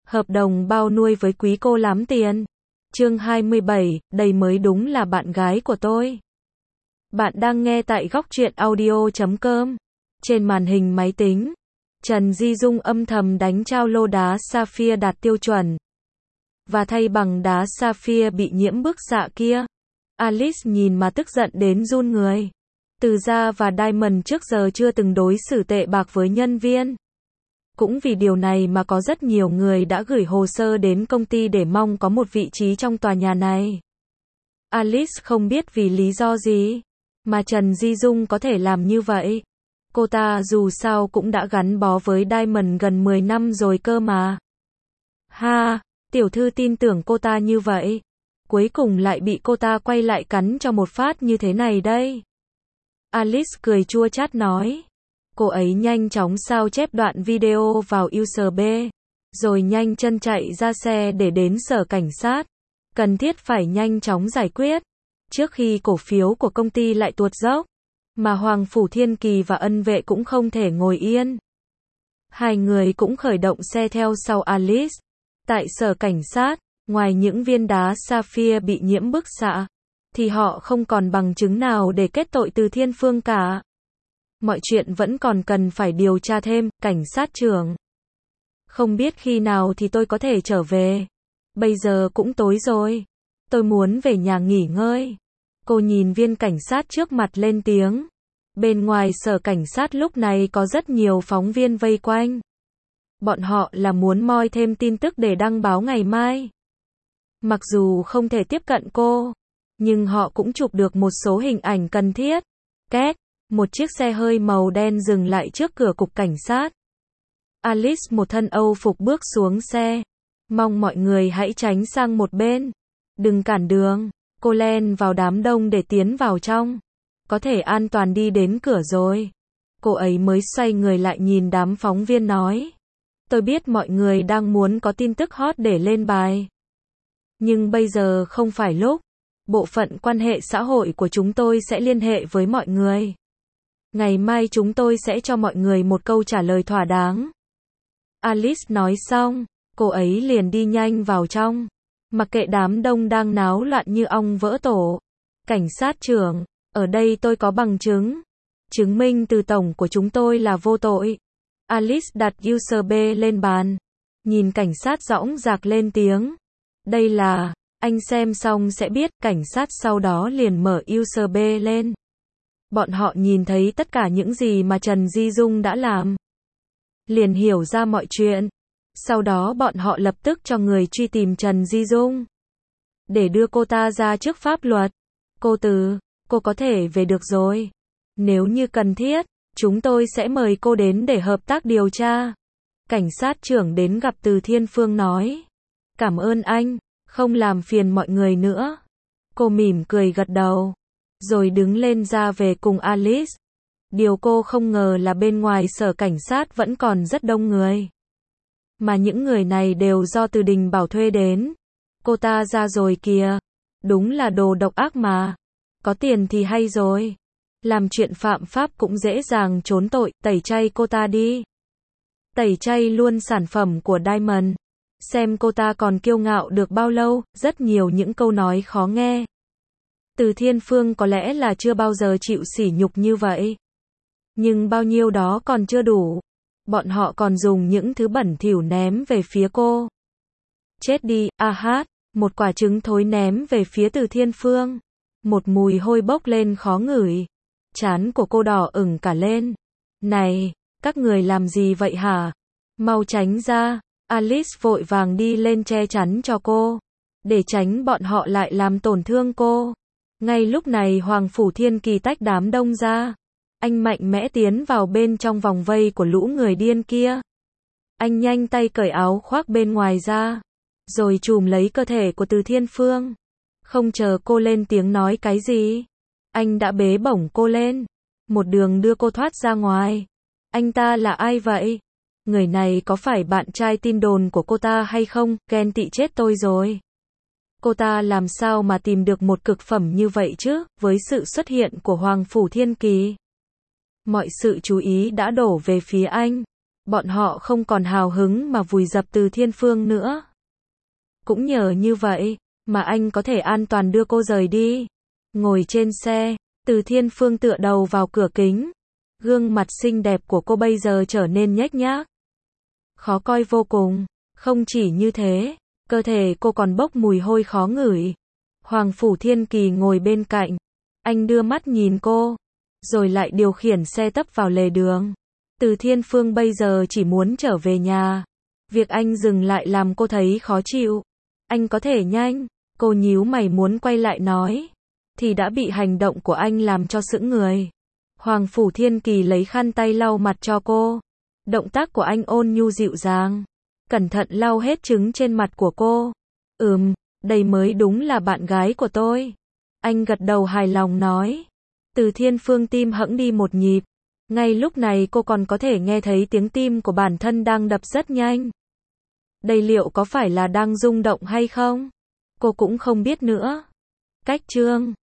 Hợp đồng bao nuôi với quý cô lắm tiền. Chương 27, đây mới đúng là bạn gái của tôi. Bạn đang nghe tại góc truyện audio.com. Trên màn hình máy tính, Trần Di Dung âm thầm đánh trao lô đá sapphire đạt tiêu chuẩn. Và thay bằng đá sapphire bị nhiễm bức xạ kia. Alice nhìn mà tức giận đến run người. Từ Gia và Diamond trước giờ chưa từng đối xử tệ bạc với nhân viên. Cũng vì điều này mà có rất nhiều người đã gửi hồ sơ đến công ty để mong có một vị trí trong tòa nhà này. Alice không biết vì lý do gì mà Trần Di Dung có thể làm như vậy. Cô ta dù sao cũng đã gắn bó với Diamond gần 10 năm rồi cơ mà. Ha, tiểu thư tin tưởng cô ta như vậy. Cuối cùng lại bị cô ta quay lại cắn cho một phát như thế này đây. Alice cười chua chát nói. Cô ấy nhanh chóng sao chép đoạn video vào USB, rồi nhanh chân chạy ra xe để đến sở cảnh sát. Cần thiết phải nhanh chóng giải quyết, trước khi cổ phiếu của công ty lại tuột dốc, mà Hoàng Phủ Thiên Kỳ và Ân Vệ cũng không thể ngồi yên. Hai người cũng khởi động xe theo sau Alice. Tại sở cảnh sát, ngoài những viên đá sapphire bị nhiễm bức xạ, thì họ không còn bằng chứng nào để kết tội Từ Thiên Phương cả. Mọi chuyện vẫn còn cần phải điều tra thêm, cảnh sát trưởng. Không biết khi nào thì tôi có thể trở về. Bây giờ cũng tối rồi. Tôi muốn về nhà nghỉ ngơi. Cô nhìn viên cảnh sát trước mặt lên tiếng. Bên ngoài sở cảnh sát lúc này có rất nhiều phóng viên vây quanh. Bọn họ là muốn moi thêm tin tức để đăng báo ngày mai. Mặc dù không thể tiếp cận cô, nhưng họ cũng chụp được một số hình ảnh cần thiết. Két. Một chiếc xe hơi màu đen dừng lại trước cửa cục cảnh sát. Alice một thân Âu phục bước xuống xe. Mong mọi người hãy tránh sang một bên. Đừng cản đường. Cô len vào đám đông để tiến vào trong. Có thể an toàn đi đến cửa rồi. Cô ấy mới xoay người lại nhìn đám phóng viên nói. Tôi biết mọi người đang muốn có tin tức hot để lên bài. Nhưng bây giờ không phải lúc. Bộ phận quan hệ xã hội của chúng tôi sẽ liên hệ với mọi người. Ngày mai chúng tôi sẽ cho mọi người một câu trả lời thỏa đáng. Alice nói xong, cô ấy liền đi nhanh vào trong. Mặc kệ đám đông đang náo loạn như ong vỡ tổ. Cảnh sát trưởng, ở đây tôi có bằng chứng. Chứng minh từ tổng của chúng tôi là vô tội. Alice đặt USB lên bàn. Nhìn cảnh sát dõng dạc lên tiếng. Đây là, anh xem xong sẽ biết. Cảnh sát sau đó liền mở USB lên. Bọn họ nhìn thấy tất cả những gì mà Trần Di Dung đã làm. Liền hiểu ra mọi chuyện. Sau đó bọn họ lập tức cho người truy tìm Trần Di Dung. Để đưa cô ta ra trước pháp luật. Cô có thể về được rồi. Nếu như cần thiết, chúng tôi sẽ mời cô đến để hợp tác điều tra. Cảnh sát trưởng đến gặp Từ Thiên Phương nói. Cảm ơn anh, không làm phiền mọi người nữa. Cô mỉm cười gật đầu. Rồi đứng lên ra về cùng Alice. Điều cô không ngờ là bên ngoài sở cảnh sát vẫn còn rất đông người. Mà những người này đều do Từ Đình Bảo thuê đến. Cô ta ra rồi kìa. Đúng là đồ độc ác mà. Có tiền thì hay rồi. Làm chuyện phạm pháp cũng dễ dàng trốn tội, tẩy chay cô ta đi. Tẩy chay luôn sản phẩm của Diamond. Xem cô ta còn kiêu ngạo được bao lâu, rất nhiều những câu nói khó nghe. Từ Thiên Phương có lẽ là chưa bao giờ chịu sỉ nhục như vậy. Nhưng bao nhiêu đó còn chưa đủ. Bọn họ còn dùng những thứ bẩn thỉu ném về phía cô. Chết đi, hát, một quả trứng thối ném về phía Từ Thiên Phương. Một mùi hôi bốc lên khó ngửi. Trán của cô đỏ ửng cả lên. Này, các người làm gì vậy hả? Mau tránh ra. Alice vội vàng đi lên che chắn cho cô. Để tránh bọn họ lại làm tổn thương cô. Ngay lúc này Hoàng Phủ Thiên Kỳ tách đám đông ra. Anh mạnh mẽ tiến vào bên trong vòng vây của lũ người điên kia. Anh nhanh tay cởi áo khoác bên ngoài ra. Rồi chùm lấy cơ thể của Từ Thiên Phương. Không chờ cô lên tiếng nói cái gì. Anh đã bế bổng cô lên. Một đường đưa cô thoát ra ngoài. Anh ta là ai vậy? Người này có phải bạn trai tin đồn của cô ta hay không? Ghen tị chết tôi rồi. Cô ta làm sao mà tìm được một cực phẩm như vậy chứ, với sự xuất hiện của Hoàng Phủ Thiên Kỳ. Mọi sự chú ý đã đổ về phía anh. Bọn họ không còn hào hứng mà vùi dập Từ Thiên Phương nữa. Cũng nhờ như vậy, mà anh có thể an toàn đưa cô rời đi. Ngồi trên xe, Từ Thiên Phương tựa đầu vào cửa kính. Gương mặt xinh đẹp của cô bây giờ trở nên nhếch nhác. Khó coi vô cùng. Không chỉ như thế, cơ thể cô còn bốc mùi hôi khó ngửi. Hoàng Phủ Thiên Kỳ ngồi bên cạnh. Anh đưa mắt nhìn cô, rồi lại điều khiển xe tấp vào lề đường. Từ Thiên Phương bây giờ chỉ muốn trở về nhà. Việc anh dừng lại làm cô thấy khó chịu. Anh có thể nhanh. Cô nhíu mày muốn quay lại nói, thì đã bị hành động của anh làm cho sững người. Hoàng Phủ Thiên Kỳ lấy khăn tay lau mặt cho cô. Động tác của anh ôn nhu dịu dàng, cẩn thận lau hết trứng trên mặt của cô. Đây mới đúng là bạn gái của tôi. Anh gật đầu hài lòng nói. Từ Thiên Phương tim hẫng đi một nhịp. Ngay lúc này cô còn có thể nghe thấy tiếng tim của bản thân đang đập rất nhanh. Đây liệu có phải là đang rung động hay không? Cô cũng không biết nữa. Cách chương